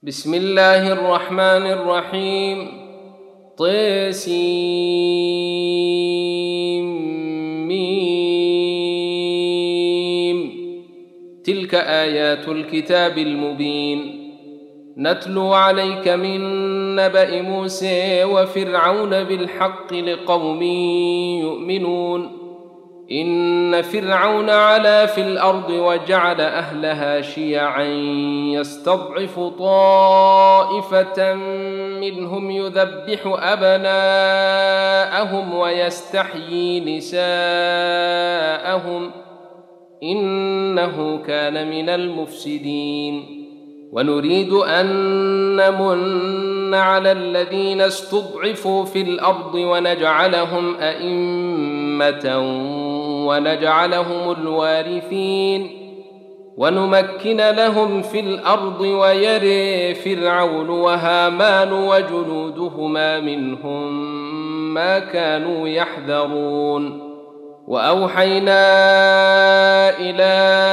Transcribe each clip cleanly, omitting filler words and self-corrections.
بسم الله الرحمن الرحيم. طسيم. تلك آيات الكتاب المبين. نتلو عليك من نبأ موسى وفرعون بالحق لقوم يؤمنون. إن فرعون علا في الأرض وجعل أهلها شيعا يستضعف طائفة منهم يذبح أبناءهم ويستحيي نساءهم إنه كان من المفسدين. ونريد أن نمن على الذين استضعفوا في الأرض ونجعلهم أئمة ونجعلهم الوارثين ونمكن لهم في الأرض ويري فرعون وهامان وجنودهما منهم ما كانوا يحذرون. وأوحينا إلى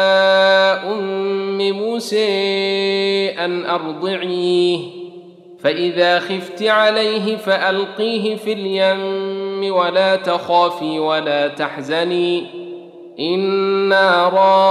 أم موسى أن أرضعيه فإذا خفت عليه فألقيه في اليم ولا تخافي ولا تحزني إنا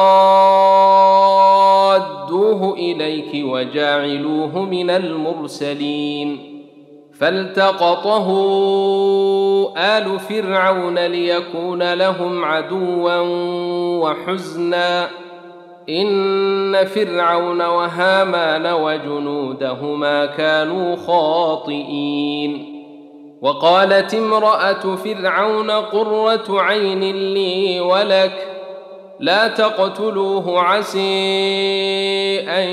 رادوه إليك وجاعلوه من المرسلين. فالتقطه آل فرعون ليكون لهم عدوا وحزنا إن فرعون وهامان وجنودهما كانوا خاطئين. وقالت امرأة فرعون قرة عين لي ولك لا تقتلوه عسى أن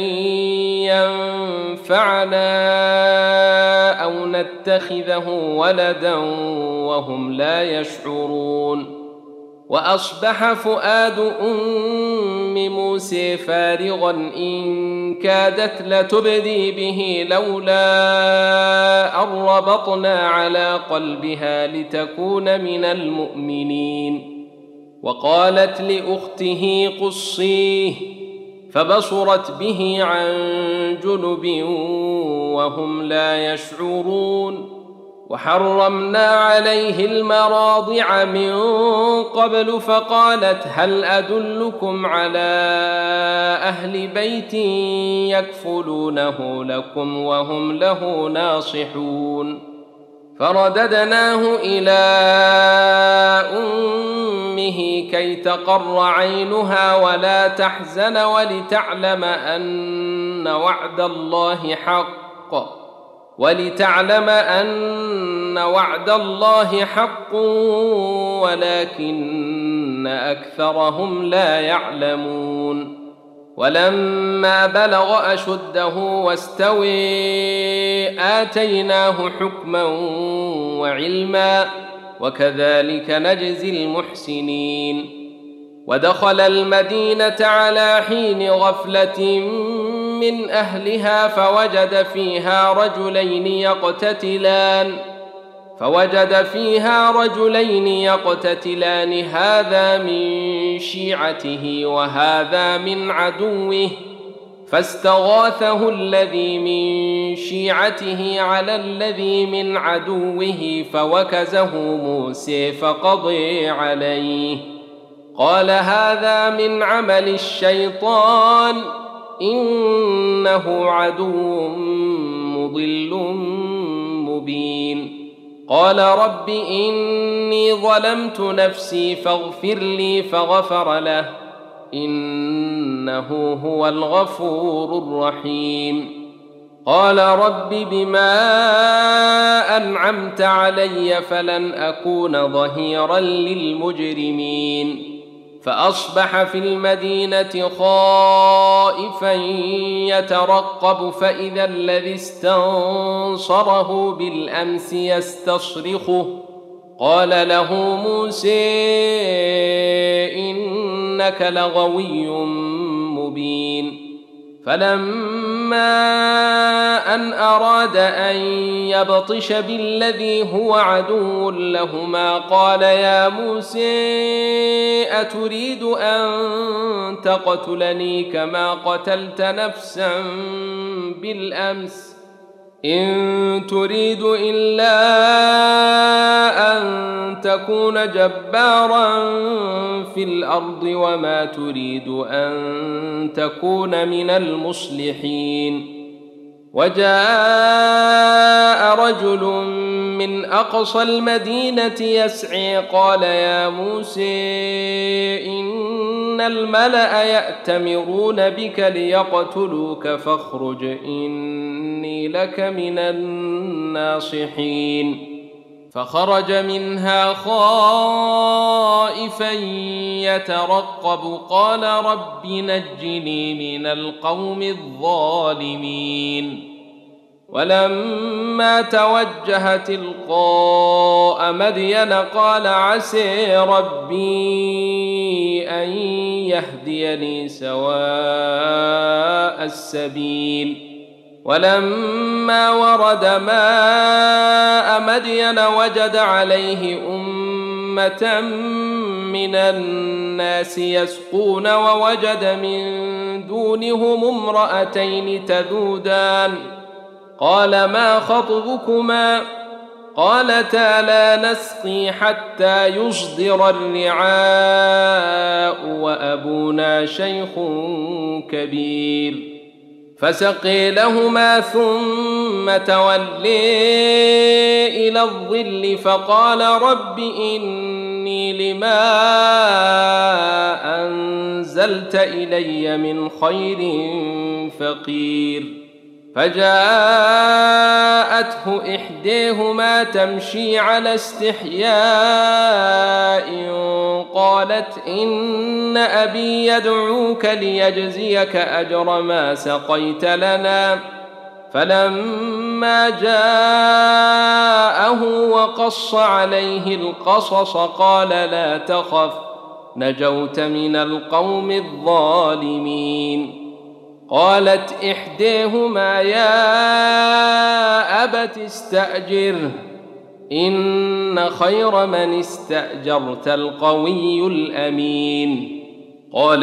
ينفعنا أو نتخذه ولدا وهم لا يشعرون. وأصبح فؤاد أم موسى فارغا إن كادت لتبدي به لولا أن ربطنا على قلبها لتكون من المؤمنين. وقالت لأخته قصيه فبصرت به عن جنب وهم لا يشعرون. وحرمنا عليه المراضع من قبل فقالت هل أدلكم على أهل بيت يكفلونه لكم وهم له ناصحون. فرددناه إلى أمه كي تقر عينها ولا تحزن ولتعلم أن وعد الله حق ولكن أكثرهم لا يعلمون. ولما بلغ أشده واستوى آتيناه حكما وعلما وكذلك نجزي المحسنين. ودخل المدينة على حين غفلة من أهلها فوجد فيها رجلين يقتتلان هذا من شيعته وهذا من عدوه فاستغاثه الذي من شيعته على الذي من عدوه فوكزه موسى فقضى عليه قال هذا من عمل الشيطان إنه عدو مضل مبين. قال رب إني ظلمت نفسي فاغفر لي فغفر له إنه هو الغفور الرحيم. قال رب بما أنعمت علي فلن أكون ظهيرا للمجرمين. فأصبح في المدينة خائفا يترقب فإذا الذي استنصره بالأمس يستصرخه قال له موسى إنك لغوي مبين. فلما أن أراد أن يبطش بالذي هو عدو لهما قال يا موسى أتريد أن تقتلني كما قتلت نفسا بالأمس إن تريد إلا أن تكون جبارا في الأرض وما تريد أن تكون من المصلحين وجاء رجل من أقصى المدينة يسعي قال يا موسى إن الملأ يأتمرون بك ليقتلوك فاخرج إني لك من الناصحين فخرج منها خائفا يترقب قال رب نجني من القوم الظالمين ولما توجه تلقاء مدين قال عسى ربي أن يهديني سواء السبيل ولما ورد ماء مدين وجد عليه أمة من الناس يسقون ووجد من دونهم امرأتين تذودان قال ما خطبكما قالتا لا نسقي حتى يصدر الرعاء وأبونا شيخ كبير فسقي لهما ثم تولي إلى الظل فقال رب إني لما أنزلت إلي من خير فقير فجاءته إحداهما تمشي على استحياء قالت إن أبي يدعوك ليجزيك أجر ما سقيت لنا فلما جاءه وقص عليه القصص قال لا تخف نجوت من القوم الظالمين قالت إحداهما يا أبت استأجره إن خير من استأجرت القوي الأمين قال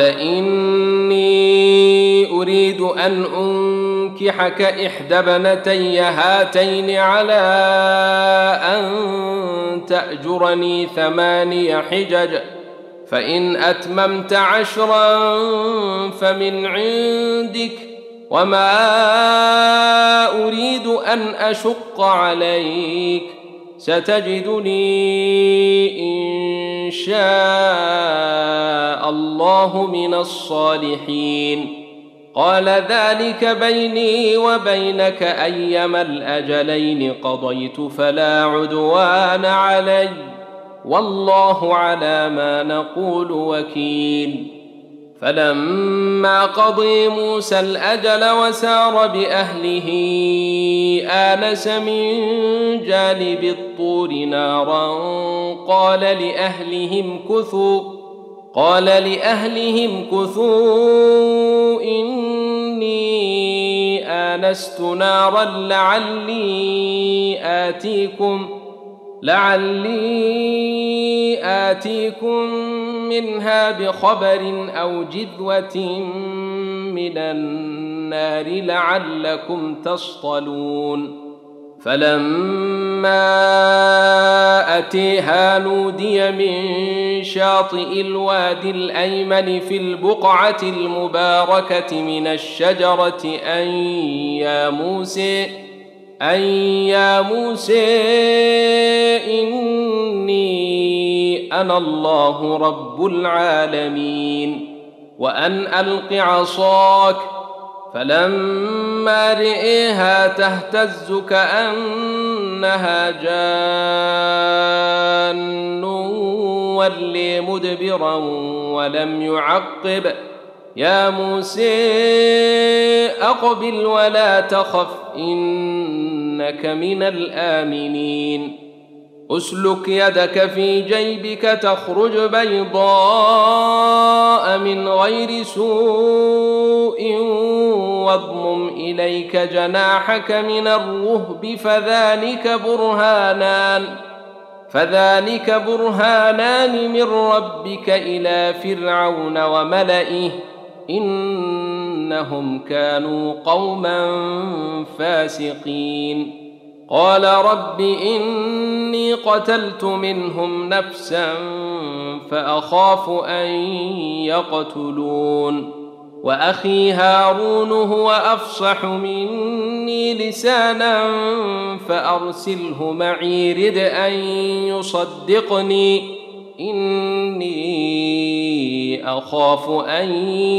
إني أريد أن أنكحك إحدى ابنتي هاتين على أن تأجرني 8 حجج فإن أتممت 10 فمن عندك وما أريد أن أشق عليك ستجدني إن شاء الله من الصالحين قال ذلك بيني وبينك أيما الأجلين قضيت فلا عدوان علي والله على ما نقول وكيل فلما قضي موسى الأجل وسار بأهله آنس من جانب الطور نارا قال لأهلهم كثوا إني آنست نارا لعلي آتيكم منها بخبر أو جذوة من النار لعلكم تصطلون فلما أتيها نودي من شاطئ الوادي الأيمن في البقعة المباركة من الشجرة أن يا موسى إني أنا الله رب العالمين وأن ألق عصاك فلما رئيها تهتز كأنها جان ولي مدبرا ولم يعقب يا موسى أقبل ولا تخف إنك من الآمنين اسلك يدك في جيبك تخرج بيضاء من غير سوء واضمم إليك جناحك من الرهب فذلك برهانان من ربك إلى فرعون وملئه إنهم كانوا قوما فاسقين قال رب إني قتلت منهم نفسا فأخاف أن يقتلون وأخي هارون هو أفصح مني لسانا فأرسله معي رد أن يصدقني إني أخاف أن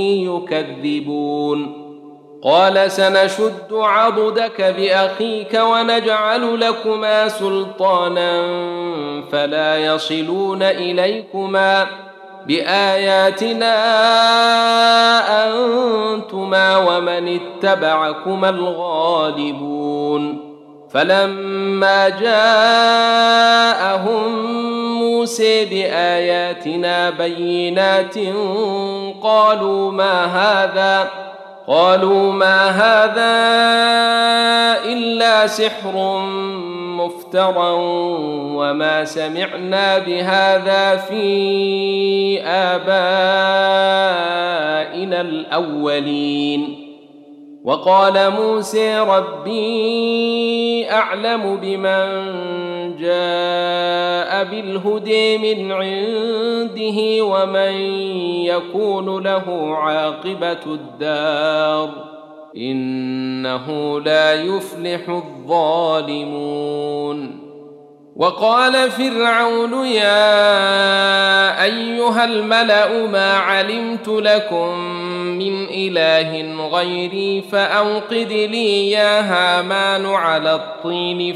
يكذبون قال سنشد عضدك بأخيك ونجعل لكما سلطانا فلا يصلون إليكما بآياتنا أنتما ومن اتبعكما الغالبون فلما جاءهم موسى بآياتنا بينات قالوا ما هذا إلا سحر مفترى وما سمعنا بهذا في آبائنا الأولين وقال موسى ربي أعلم بمن جاء بالهدى من عنده ومن يكون له عاقبة الدار إنه لا يفلح الظالمون وقال فرعون يا أيها الملأ ما علمت لكم من إله غيري فأوقد لي يا هامان على الطين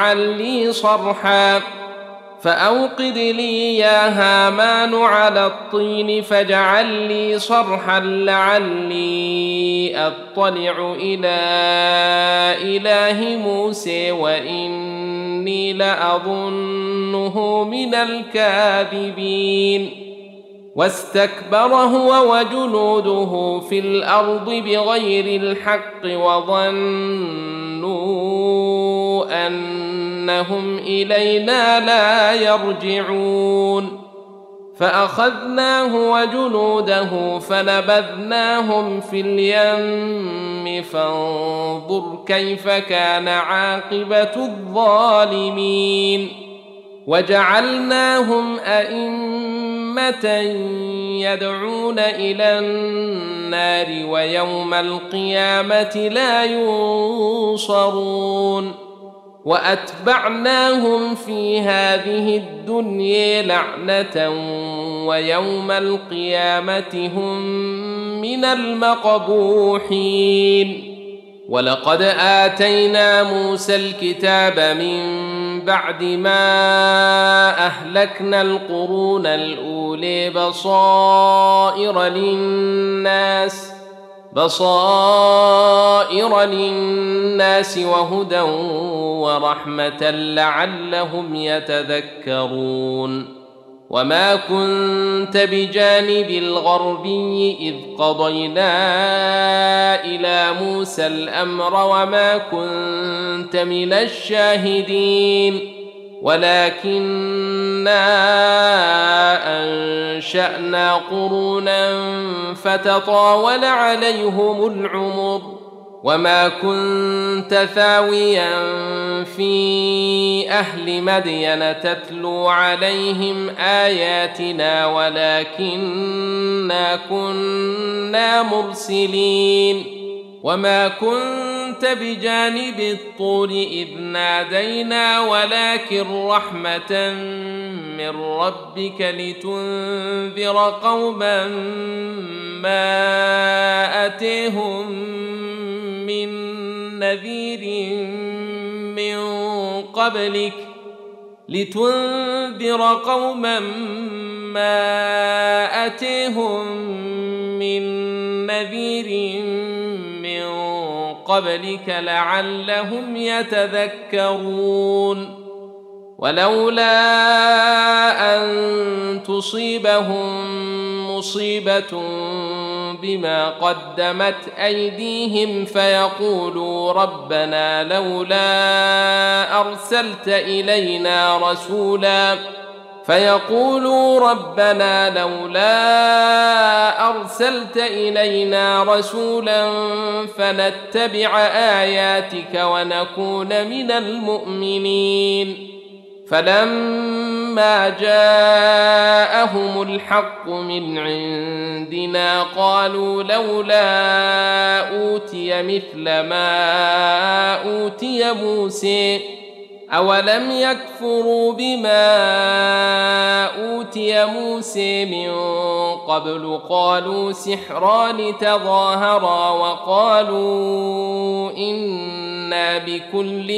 فاجعل لي صرحا لعلي أطلع إلى إله موسى وإني لأظنه من الكاذبين واستكبر هو وجنوده في الأرض بغير الحق وظنوا أنهم إلينا لا يرجعون فأخذناه وجنوده فنبذناهم في اليم فانظر كيف كان عاقبة الظالمين وجعلناهم أئمة يدعون إلى النار ويوم القيامة لا ينصرون وأتبعناهم في هذه الدنيا لعنة ويوم القيامة هم من المقبوحين ولقد آتينا موسى الكتاب من بعد ما أهلكنا القرون الأولى بصائر للناس وهدى ورحمة لعلهم يتذكرون وما كنت بجانب الغربي إذ قضينا إلى موسى الأمر وما كنت من الشاهدين ولكننا أنشأنا قرونا فتطاول عليهم العمر وما كنت ثاويا في أهل مدين تتلو عليهم آياتنا ولكننا كنا مرسلين وما كنت بجانب الطور إذ نادينا ولكن رحمة من ربك لتنذر قوما ما أتيهم من نذير من قبلك لعلهم يتذكرون ولولا أن تصيبهم مصيبة بما قدمت أيديهم فيقولوا ربنا لولا أرسلت إلينا رسولا فنتبع آياتك ونكون من المؤمنين. فلما جاءهم الحق من عندنا قالوا لولا أوتي مثل ما أوتي موسى أولم يكفروا بما أوتي موسى من قبل قالوا سحران تظاهرا وقالوا إنا بكل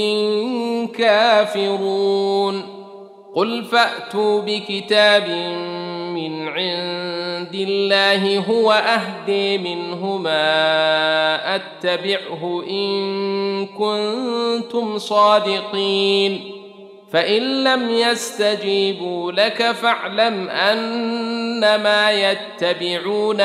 كافرون. قل فأتوا بكتاب من عند الله هو أهدي منهما أتبعه إن كنتم صادقين. فإن لم يستجيبوا لك فاعلم أنما يتبعون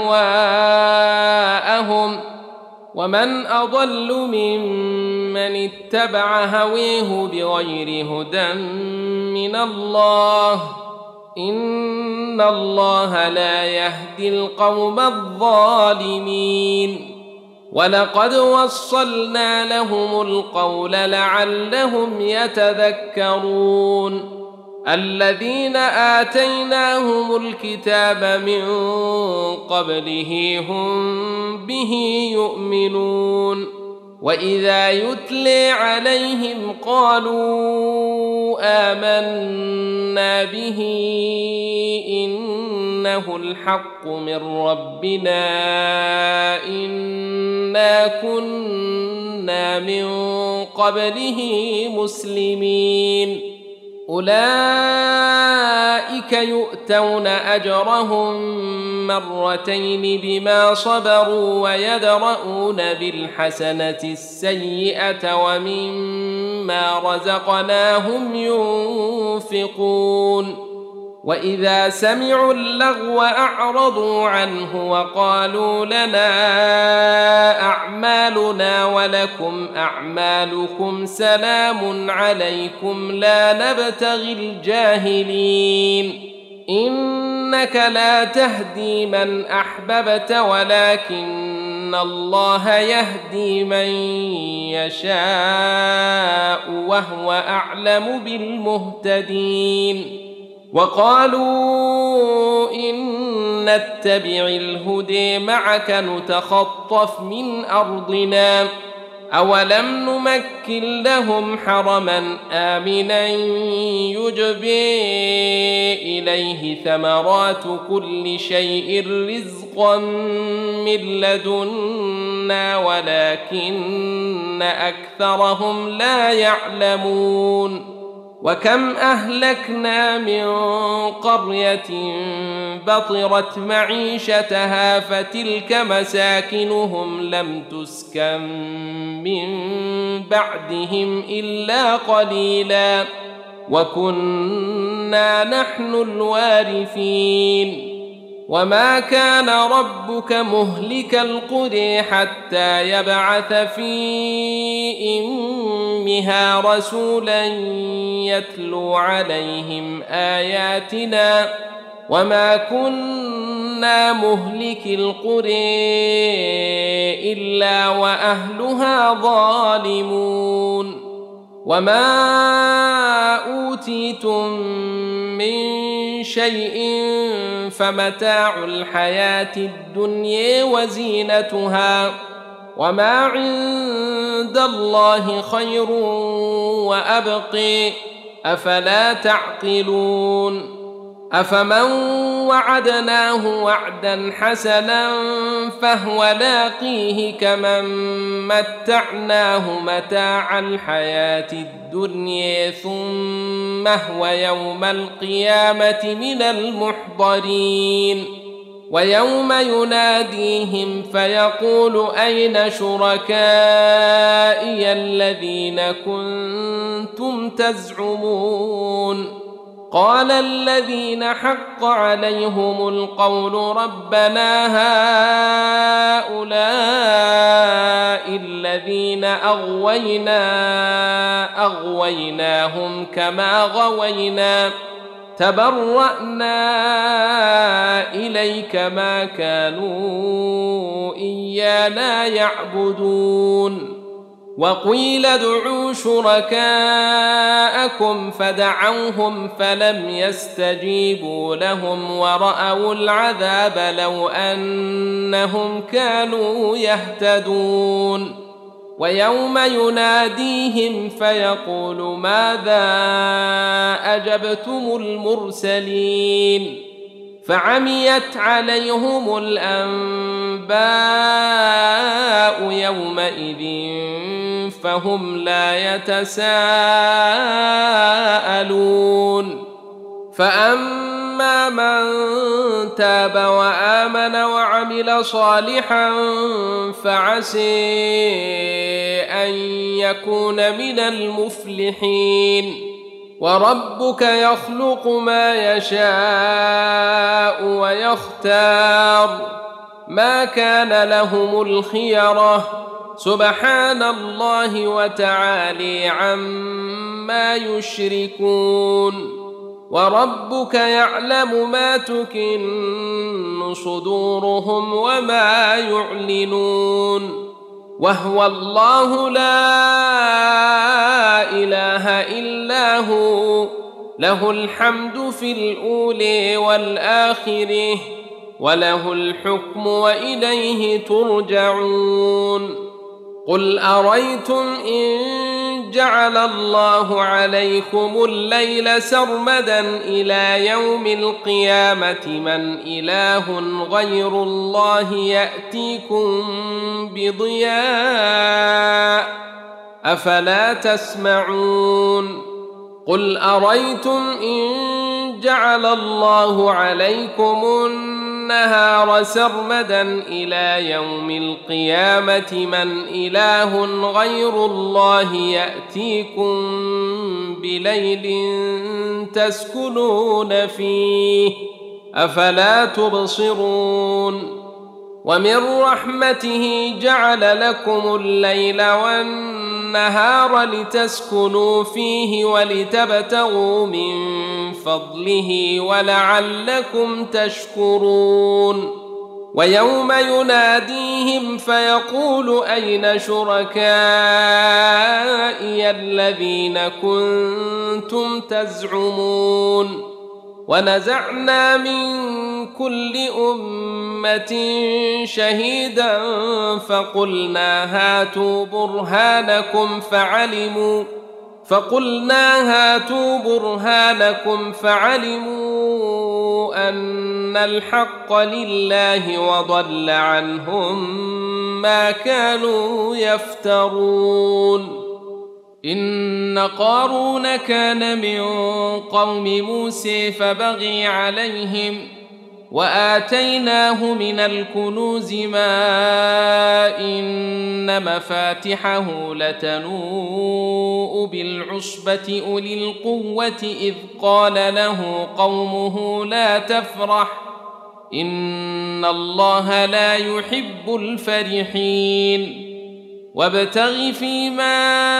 أهواءهم ومن أضل ممن اتبع هويه بغير هدى من الله إن الله لا يهدي القوم الظالمين. ولقد وصلنا لهم القول لعلهم يتذكرون. الذين آتيناهم الكتاب من قبله هم به يؤمنون. وإذا يتلي عليهم قالوا آمنا به إنه الحق من ربنا إنا كنا من قبله مسلمين. أولئك يؤتون أجرهم مرتين بما صبروا ويدرؤون بالحسنة السيئة ومما رزقناهم ينفقون. وإذا سمعوا اللغو أعرضوا عنه وقالوا لنا أعمالنا ولكم أعمالكم سلام عليكم لا نبتغي الجاهلين. إنك لا تهدي من أحببت ولكن الله يهدي من يشاء وهو أعلم بالمهتدين. وقالوا إن نتبع الهدى معك نتخطف من أرضنا أولم نمكن لهم حرما آمنا يجبى إليه ثمرات كل شيء رزقا من لدنا ولكن أكثرهم لا يعلمون. وكم أهلكنا من قرية بطرت معيشتها فتلك مساكنهم لم تسكن من بعدهم إلا قليلا وكنا نحن الوارثين. وما كان ربك مهلك القرى حتى يبعث في أمها رسولا يتلو عليهم آياتنا وما كنا مهلك القرى إلا وأهلها ظالمون. وما أوتيتم من شيء فمتاع الحياة الدنيا وزينتها وما عند الله خير وأبقي أفلا تعقلون. أفمن وعدناه وعدا حسنا فهو لاقيه كمن متعناه متاع الحياة الدنيا ثم هو يوم القيامة من المحضرين. ويوم يناديهم فيقول أين شركائي الذين كنتم تزعمون قال الذين حق عليهم القول ربنا هؤلاء الذين أغويناهم كما غوينا تبرأنا إليك ما كانوا إيانا يعبدون وقيل ادعوا شركاءكم فدعوهم فلم يستجيبوا لهم ورأوا العذاب لو أنهم كانوا يهتدون ويوم يناديهم فيقول ماذا أجبتم المرسلين فعميت عليهم الأنباء يومئذ فهم لا يتساءلون فأما من تاب وآمن وعمل صالحا فعسى أن يكون من المفلحين وربك يخلق ما يشاء ويختار ما كان لهم الخيرة سبحان الله وتعالى عما يشركون وربك يعلم ما تكن صدورهم وما يعلنون وهو الله لا إله إلا هو له الحمد في الأولى والآخرة وله الحكم وإليه ترجعون قل أريتم إن جعل الله عليكم الليل سرمدا إلى يوم القيامة من إله غير الله يأتيكم بضياء أفلا تسمعون قل أريتم إن جعل الله عليكم النهار سرمدا إلى يوم القيامة من إله غير الله يأتيكم بليل تسكنون فيه أفلا تبصرون ومن رحمته جعل لكم الليل والنهار لتسكنوا فيه ولتبتغوا من فضله ولعلكم تشكرون ويوم يناديهم فيقول أين شركائي الذين كنتم تزعمون ونزعنا من كل أمة شهيدا فقلنا هاتوا برهانكم فعلموا أن الحق لله وضل عنهم ما كانوا يفترون إن قارون كان من قوم موسى فبغي عليهم وآتيناه من الكنوز ما إن مفاتحه لتنوء بالعصبة أولي القوة إذ قال له قومه لا تفرح إن الله لا يحب الفرحين وابتغ فيما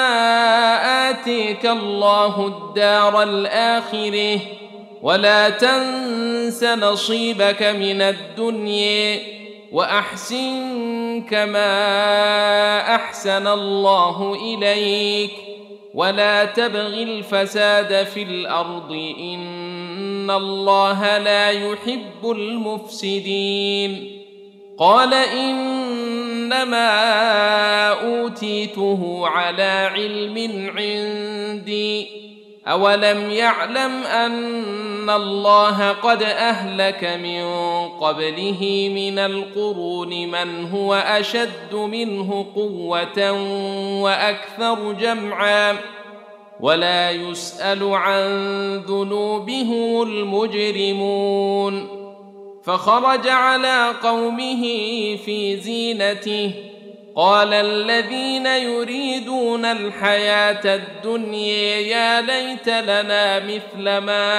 آتيك الله الدار الآخرة ولا تنس نصيبك من الدنيا وأحسن كما أحسن الله إليك ولا تبغ الفساد في الأرض إن الله لا يحب المفسدين قال إنما أوتيته على علم عندي أولم يعلم أن الله قد أهلك من قبله من القرون من هو أشد منه قوة وأكثر جمعا ولا يسأل عن ذنوبهم المجرمون فخرج على قومه في زينته قال الذين يريدون الحياة الدنيا يا ليت لنا مثل ما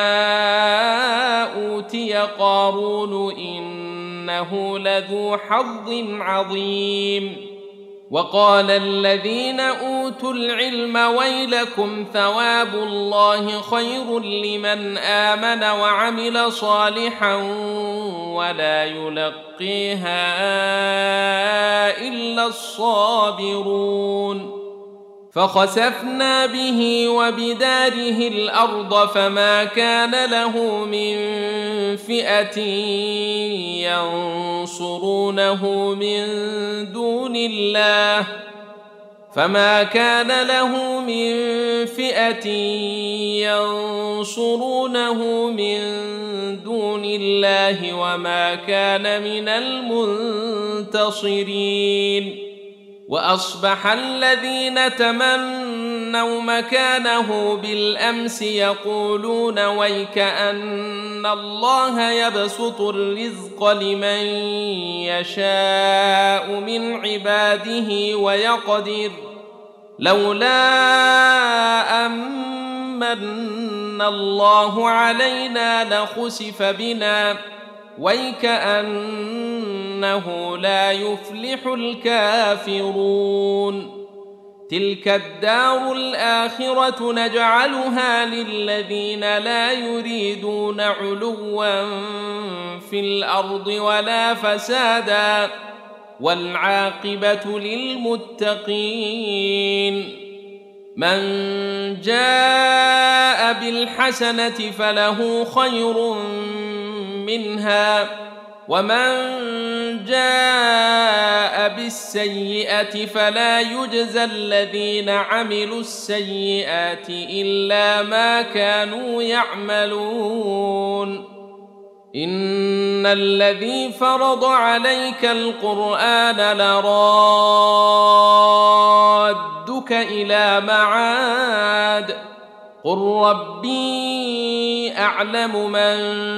أوتي قارون إنه لذو حظ عظيم. وقال الذين أوتوا العلم ويلكم ثواب الله خير لمن آمن وعمل صالحا ولا يلقيها إلا الصابرون. فخسفنا به وبداره الأرض فما كان له من فئة ينصرونه من دون الله وما كان من المنتصرين. وأصبح الذين تمنوا مكانه بالأمس يقولون ويكأن الله يبسط الرزق لمن يشاء من عباده ويقدر لولا أمن الله علينا لخسف بنا ويكأنه لا يفلح الكافرون. تلك الدار الآخرة نجعلها للذين لا يريدون علوا في الأرض ولا فسادا والعاقبة للمتقين. من جاء بالحسنة فله خير منها ومن جاء بالسيئة فلا يجزى الذين عملوا السيئات إلا ما كانوا يعملون. إن الذي فرض عليك القرآن لرادك إلى معاد قل ربي أعلم من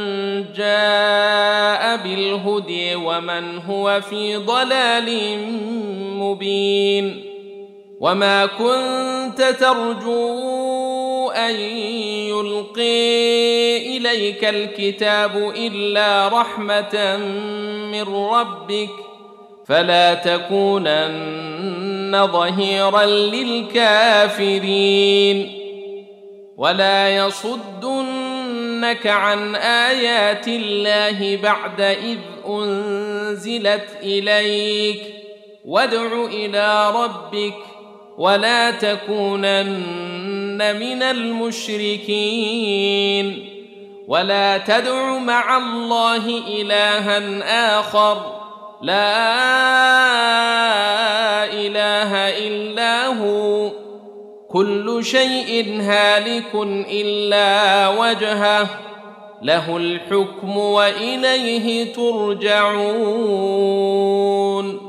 جاء بالهدى ومن هو في ضلال مبين. وما كنت ترجو أن يلقي إليك الكتاب إلا رحمة من ربك فلا تكونن ظهيرا للكافرين. ولا يصدنك عن آيات الله بعد إذ أنزلت إليك وادع إلى ربك ولا تكونن من المشركين. ولا تدع مع الله إلها آخر لا إله إلا هو كل شيء هالك إلا وجهه له الحكم وإليه ترجعون.